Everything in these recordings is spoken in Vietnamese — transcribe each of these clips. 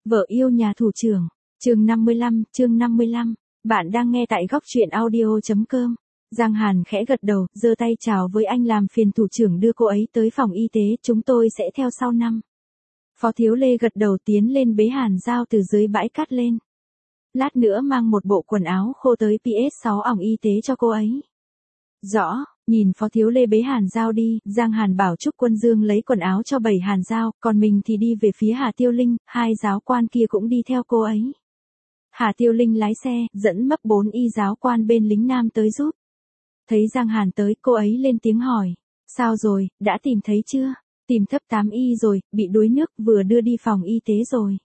Vợ yêu nhà thủ trưởng, chương 55, bạn đang nghe tại góc truyện audio.com. Giang Hàn khẽ gật đầu, giơ tay chào với anh, làm phiền thủ trưởng đưa cô ấy tới phòng y tế, chúng tôi sẽ theo sau năm. Phó Thiếu Lê gật đầu tiến lên bế Hàn Giao từ dưới bãi cát lên. Lát nữa mang một bộ quần áo khô tới PS6 ỏng y tế cho cô ấy. Rõ, nhìn Phó Thiếu Lê bế Hàn Giao đi, Giang Hàn bảo Trúc Quân Dương lấy quần áo cho 7 Hàn Giao, còn mình thì đi về phía Hà Tiêu Linh, hai giáo quan kia cũng đi theo cô ấy. Hà Tiêu Linh lái xe, dẫn mấp 4 y giáo quan bên lính nam tới giúp. Thấy Giang Hàn tới, cô ấy lên tiếng hỏi. Sao rồi, đã tìm thấy chưa? Tìm thấp 8 y rồi, bị đuối nước, vừa đưa đi phòng y tế rồi.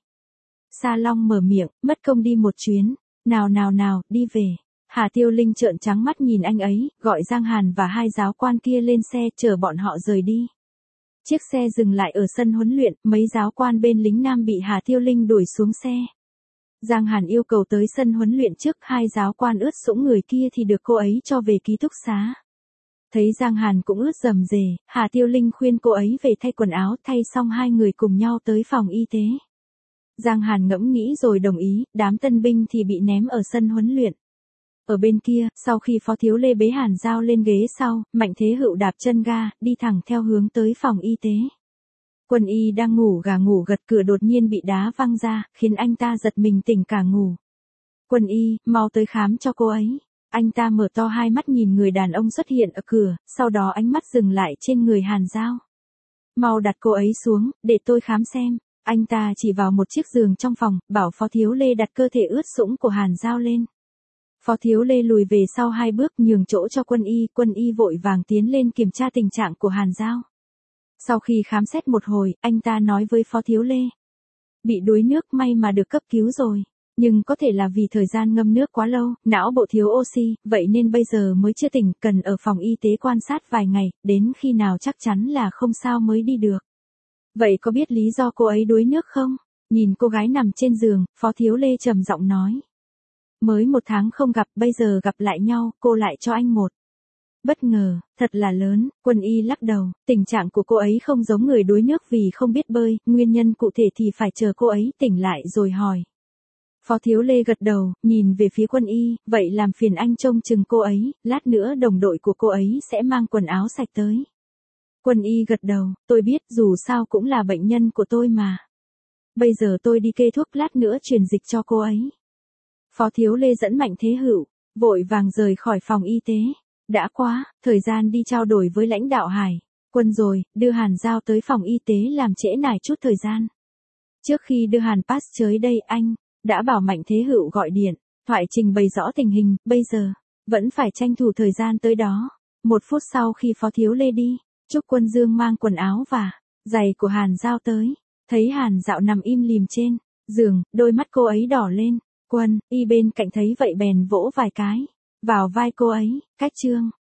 Sa Long mở miệng, mất công đi một chuyến. Nào, đi về. Hà Tiêu Linh trợn trắng mắt nhìn anh ấy, gọi Giang Hàn và hai giáo quan kia lên xe, chờ bọn họ rời đi. Chiếc xe dừng lại ở sân huấn luyện, mấy giáo quan bên lính nam bị Hà Tiêu Linh đuổi xuống xe. Giang Hàn yêu cầu tới sân huấn luyện trước, hai giáo quan ướt sũng người kia thì được cô ấy cho về ký túc xá. Thấy Giang Hàn cũng ướt rầm rề, Hà Tiêu Linh khuyên cô ấy về thay quần áo, thay xong hai người cùng nhau tới phòng y tế. Giang Hàn ngẫm nghĩ rồi đồng ý, đám tân binh thì bị ném ở sân huấn luyện. Ở bên kia, sau khi Phó Thiếu Lê bế Hàn Giao lên ghế sau, Mạnh Thế Hựu đạp chân ga, đi thẳng theo hướng tới phòng y tế. Quân y đang ngủ gà ngủ gật, cửa đột nhiên bị đá văng ra, khiến anh ta giật mình tỉnh cả ngủ. Quân y, mau tới khám cho cô ấy. Anh ta mở to hai mắt nhìn người đàn ông xuất hiện ở cửa, sau đó ánh mắt dừng lại trên người Hàn Giao. Mau đặt cô ấy xuống, để tôi khám xem. Anh ta chỉ vào một chiếc giường trong phòng, bảo Phó Thiếu Lê đặt cơ thể ướt sũng của Hàn Giao lên. Phó Thiếu Lê lùi về sau hai bước, nhường chỗ cho quân y vội vàng tiến lên kiểm tra tình trạng của Hàn Giao. Sau khi khám xét một hồi, anh ta nói với Phó Thiếu Lê. Bị đuối nước, may mà được cấp cứu rồi. Nhưng có thể là vì thời gian ngâm nước quá lâu, não bộ thiếu oxy, vậy nên bây giờ mới chưa tỉnh, cần ở phòng y tế quan sát vài ngày, đến khi nào chắc chắn là không sao mới đi được. Vậy có biết lý do cô ấy đuối nước không? Nhìn cô gái nằm trên giường, Phó Thiếu Lê trầm giọng nói. Mới 1 tháng không gặp, bây giờ gặp lại nhau, cô lại cho anh một bất ngờ, thật là lớn. Quân y lắc đầu, tình trạng của cô ấy không giống người đuối nước vì không biết bơi, nguyên nhân cụ thể thì phải chờ cô ấy tỉnh lại rồi hỏi. Phó Thiếu Lê gật đầu, nhìn về phía quân y, vậy làm phiền anh trông chừng cô ấy, lát nữa đồng đội của cô ấy sẽ mang quần áo sạch tới. Quân y gật đầu, tôi biết, dù sao cũng là bệnh nhân của tôi mà. Bây giờ tôi đi kê thuốc, lát nữa truyền dịch cho cô ấy. Phó Thiếu Lê dẫn Mạnh Thế Hựu, vội vàng rời khỏi phòng y tế. Đã quá, thời gian đi trao đổi với lãnh đạo Hải Quân rồi, đưa Hàn Giao tới phòng y tế làm trễ nải chút thời gian. Trước khi đưa Hàn Pass tới đây, anh đã bảo Mạnh Thế Hựu gọi điện, thoại trình bày rõ tình hình, bây giờ vẫn phải tranh thủ thời gian tới đó. 1 phút sau khi Phó Thiếu Lê đi, Trúc Quân Dương mang quần áo và giày của Hàn Giao tới, thấy Hàn Dạo nằm im lìm trên giường, đôi mắt cô ấy đỏ lên. Quân y bên cạnh thấy vậy bèn vỗ vài cái vào vai cô ấy. Cách chương